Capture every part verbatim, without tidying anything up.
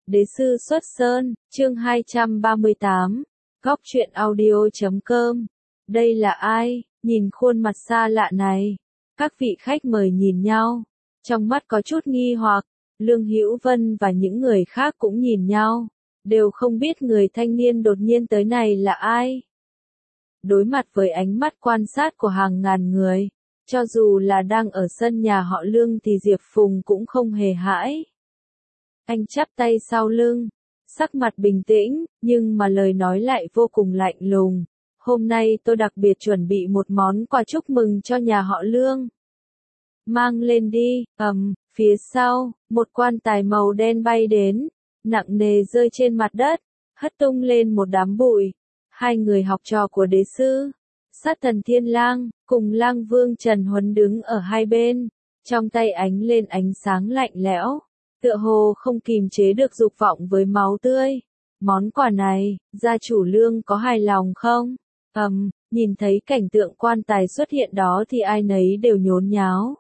Đế sư xuất sơn, chương hai trăm ba mươi tám, góc truyện audio chấm com. Đây là ai? Nhìn khuôn mặt xa lạ này. Các vị khách mời nhìn nhau, trong mắt có chút nghi hoặc. Lương Hữu Vân và những người khác cũng nhìn nhau, đều không biết người thanh niên đột nhiên tới này là ai. Đối mặt với ánh mắt quan sát của hàng ngàn người, cho dù là đang ở sân nhà họ Lương thì Diệp Phùng cũng không hề hãi. Anh chắp tay sau lưng, sắc mặt bình tĩnh, nhưng mà lời nói lại vô cùng lạnh lùng. Hôm nay tôi đặc biệt chuẩn bị một món quà chúc mừng cho nhà họ Lương. Mang lên đi, ầm, phía sau, một quan tài màu đen bay đến, nặng nề rơi trên mặt đất, hất tung lên một đám bụi. Hai người học trò của đế sư, Sát Thần Thiên Lang, cùng Lang Vương Trần Huấn đứng ở hai bên, trong tay ánh lên ánh sáng lạnh lẽo, tựa hồ không kìm chế được dục vọng với máu tươi. Món quà này, gia chủ Lương có hài lòng không? Ầm, um, nhìn thấy cảnh tượng quan tài xuất hiện đó thì ai nấy đều nhốn nháo.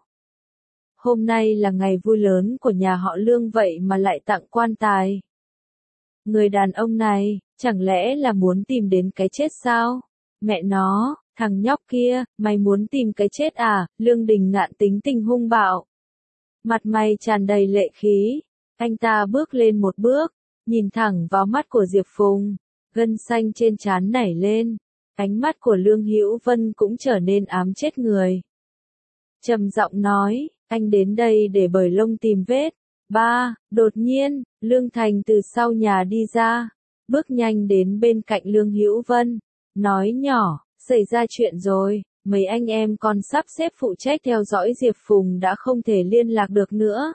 Hôm nay là ngày vui lớn của nhà họ Lương vậy mà lại tặng quan tài. Người đàn ông này, chẳng lẽ là muốn tìm đến cái chết sao? Mẹ nó, thằng nhóc kia, mày muốn tìm cái chết à? Lương Đình Ngạn tính tình hung bạo. Mặt mày tràn đầy lệ khí, anh ta bước lên một bước, nhìn thẳng vào mắt của Diệp Phùng, gân xanh trên trán nảy lên, ánh mắt của Lương Hữu Vân cũng trở nên ám chết người. Trầm giọng nói, anh đến đây để bời lông tìm vết. Ba, đột nhiên, Lương Thành từ sau nhà đi ra, bước nhanh đến bên cạnh Lương Hữu Vân, nói nhỏ, xảy ra chuyện rồi. Mấy anh em còn sắp xếp phụ trách theo dõi Diệp Phùng đã không thể liên lạc được nữa.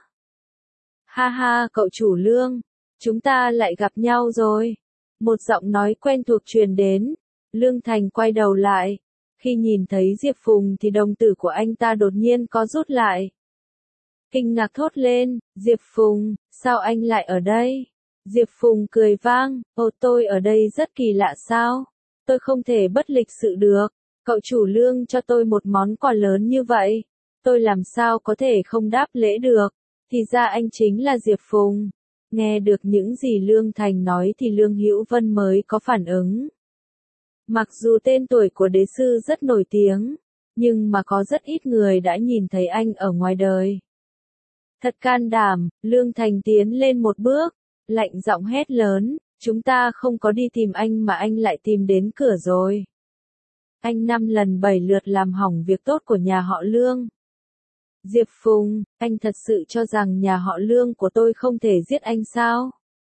Ha ha, cậu chủ Lương, chúng ta lại gặp nhau rồi. Một giọng nói quen thuộc truyền đến. Lương Thành quay đầu lại. Khi nhìn thấy Diệp Phùng thì đồng tử của anh ta đột nhiên co rút lại. Kinh ngạc thốt lên, Diệp Phùng, sao anh lại ở đây? Diệp Phùng cười vang, ồ tôi ở đây rất kỳ lạ sao? Tôi không thể bất lịch sự được. Cậu chủ Lương cho tôi một món quà lớn như vậy, tôi làm sao có thể không đáp lễ được, thì ra anh chính là Diệp Phùng. Nghe được những gì Lương Thành nói thì Lương Hữu Vân mới có phản ứng. Mặc dù tên tuổi của đế sư rất nổi tiếng, nhưng mà có rất ít người đã nhìn thấy anh ở ngoài đời. Thật can đảm, Lương Thành tiến lên một bước, lạnh giọng hét lớn, chúng ta không có đi tìm anh mà anh lại tìm đến cửa rồi. Anh năm lần bảy lượt làm hỏng việc tốt của nhà họ Lương. Diệp Phùng, anh thật sự cho rằng nhà họ Lương của tôi không thể giết anh sao?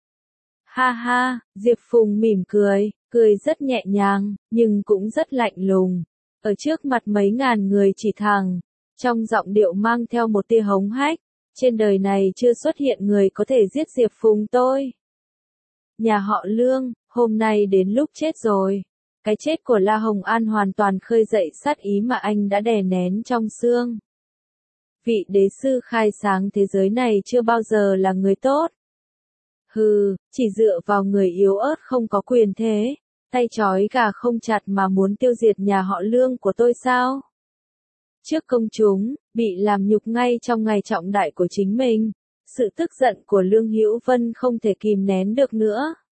Ha ha, Diệp Phùng mỉm cười, cười rất nhẹ nhàng, nhưng cũng rất lạnh lùng. Ở trước mặt mấy ngàn người chỉ thẳng, trong giọng điệu mang theo một tia hống hách, trên đời này chưa xuất hiện người có thể giết Diệp Phùng tôi. Nhà họ Lương, hôm nay đến lúc chết rồi. Cái chết của La Hồng An hoàn toàn khơi dậy sát ý mà anh đã đè nén trong xương. Vị đế sư khai sáng thế giới này chưa bao giờ là người tốt. Hừ, chỉ dựa vào người yếu ớt không có quyền thế, tay trói gà không chặt mà muốn tiêu diệt nhà họ Lương của tôi sao? Trước công chúng, bị làm nhục ngay trong ngày trọng đại của chính mình, sự tức giận của Lương Hữu Vân không thể kìm nén được nữa.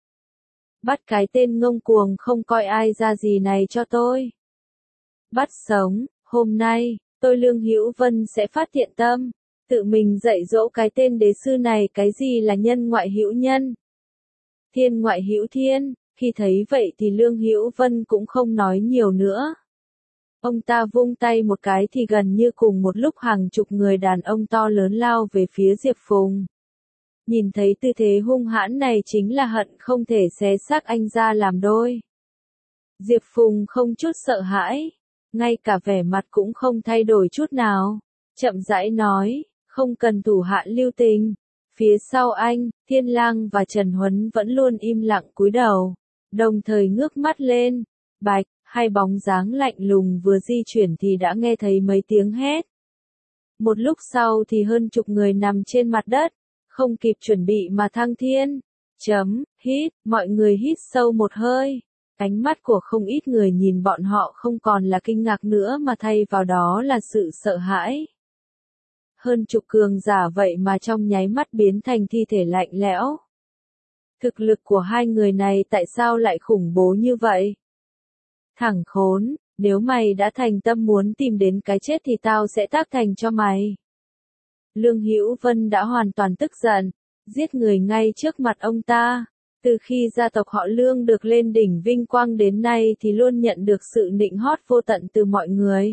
Bắt cái tên ngông cuồng không coi ai ra gì này cho tôi. Bắt sống, hôm nay, tôi Lương Hữu Vân sẽ phát thiện tâm, tự mình dạy dỗ cái tên đế sư này cái gì là nhân ngoại hữu nhân. Thiên ngoại hữu thiên, khi thấy vậy thì Lương Hữu Vân cũng không nói nhiều nữa. Ông ta vung tay một cái thì gần như cùng một lúc hàng chục người đàn ông to lớn lao về phía Diệp Phùng. Nhìn thấy tư thế hung hãn này chính là hận không thể xé xác anh ra làm đôi. Diệp Phùng không chút sợ hãi, ngay cả vẻ mặt cũng không thay đổi chút nào, chậm rãi nói, không cần thủ hạ lưu tình. Phía sau anh, Thiên Lang và Trần Huấn vẫn luôn im lặng cúi đầu, đồng thời ngước mắt lên, bạch, hai bóng dáng lạnh lùng vừa di chuyển thì đã nghe thấy mấy tiếng hét. Một lúc sau thì hơn chục người nằm trên mặt đất, không kịp chuẩn bị mà thăng thiên. Chấm, hít, mọi người hít sâu một hơi. Ánh mắt của không ít người nhìn bọn họ không còn là kinh ngạc nữa mà thay vào đó là sự sợ hãi. Hơn chục cường giả vậy mà trong nháy mắt biến thành thi thể lạnh lẽo. Thực lực của hai người này tại sao lại khủng bố như vậy? Thằng khốn, nếu mày đã thành tâm muốn tìm đến cái chết thì tao sẽ tác thành cho mày. Lương Hữu Vân đã hoàn toàn tức giận, giết người ngay trước mặt ông ta. Từ khi gia tộc họ Lương được lên đỉnh vinh quang đến nay thì luôn nhận được sự nịnh hót vô tận từ mọi người.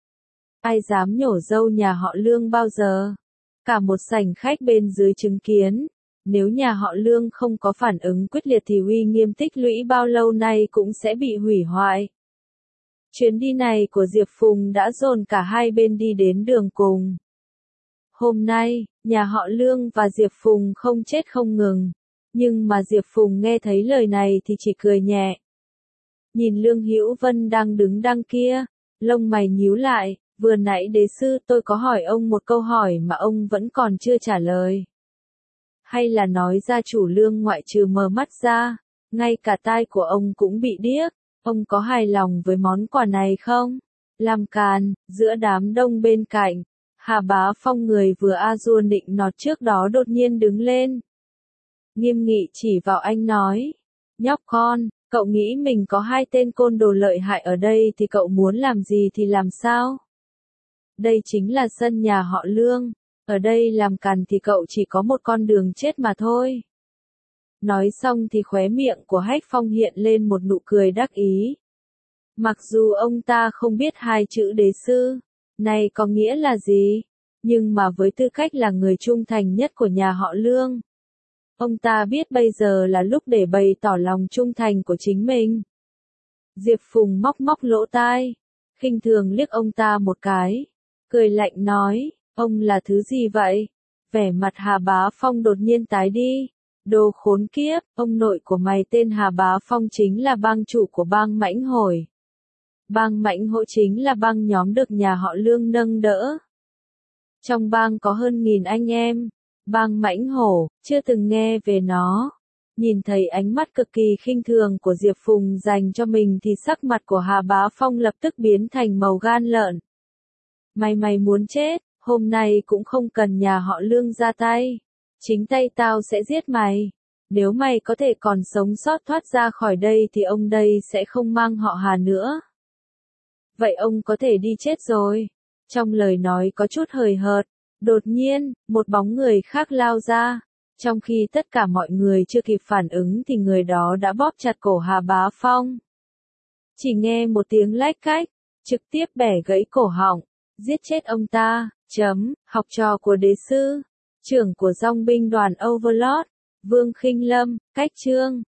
Ai dám nhổ râu nhà họ Lương bao giờ? Cả một sảnh khách bên dưới chứng kiến. Nếu nhà họ Lương không có phản ứng quyết liệt thì uy nghiêm tích lũy bao lâu nay cũng sẽ bị hủy hoại. Chuyến đi này của Diệp Phùng đã dồn cả hai bên đi đến đường cùng. Hôm nay, nhà họ Lương và Diệp Phùng không chết không ngừng. Nhưng mà Diệp Phùng nghe thấy lời này thì chỉ cười nhẹ. Nhìn Lương Hữu Vân đang đứng đằng kia, lông mày nhíu lại, vừa nãy đế sư tôi có hỏi ông một câu hỏi mà ông vẫn còn chưa trả lời. Hay là nói gia chủ Lương ngoại trừ mờ mắt ra, ngay cả tai của ông cũng bị điếc, ông có hài lòng với món quà này không? Làm càn, giữa đám đông bên cạnh, Hà Bá Phong người vừa a dua nịnh nọt trước đó đột nhiên đứng lên. Nghiêm nghị chỉ vào anh nói, nhóc con, cậu nghĩ mình có hai tên côn đồ lợi hại ở đây thì cậu muốn làm gì thì làm sao? Đây chính là sân nhà họ Lương, ở đây làm càn thì cậu chỉ có một con đường chết mà thôi. Nói xong thì khóe miệng của Hách Phong hiện lên một nụ cười đắc ý. Mặc dù ông ta không biết hai chữ đế sư này có nghĩa là gì, nhưng mà với tư cách là người trung thành nhất của nhà họ Lương, ông ta biết bây giờ là lúc để bày tỏ lòng trung thành của chính mình. Diệp Phùng móc móc lỗ tai, khinh thường liếc ông ta một cái, cười lạnh nói, ông là thứ gì vậy? Vẻ mặt Hà Bá Phong đột nhiên tái đi. Đồ khốn kiếp, ông nội của mày tên Hà Bá Phong chính là bang chủ của bang Mãnh Hổ. Bang Mãnh Hổ chính là bang nhóm được nhà họ Lương nâng đỡ. Trong bang có hơn nghìn anh em. Bang Mãnh Hổ, chưa từng nghe về nó. Nhìn thấy ánh mắt cực kỳ khinh thường của Diệp Phùng dành cho mình thì sắc mặt của Hà Bá Phong lập tức biến thành màu gan lợn. Mày mày muốn chết, hôm nay cũng không cần nhà họ Lương ra tay. Chính tay tao sẽ giết mày. Nếu mày có thể còn sống sót thoát ra khỏi đây thì ông đây sẽ không mang họ Hà nữa. Vậy ông có thể đi chết rồi. Trong lời nói có chút hời hợt. Đột nhiên, một bóng người khác lao ra. Trong khi tất cả mọi người chưa kịp phản ứng thì người đó đã bóp chặt cổ Hà Bá Phong. Chỉ nghe một tiếng lách cách, trực tiếp bẻ gãy cổ họng, giết chết ông ta. Chấm, học trò của đế sư, trưởng của dòng binh đoàn Overlord, Vương Khinh Lâm, cách chương.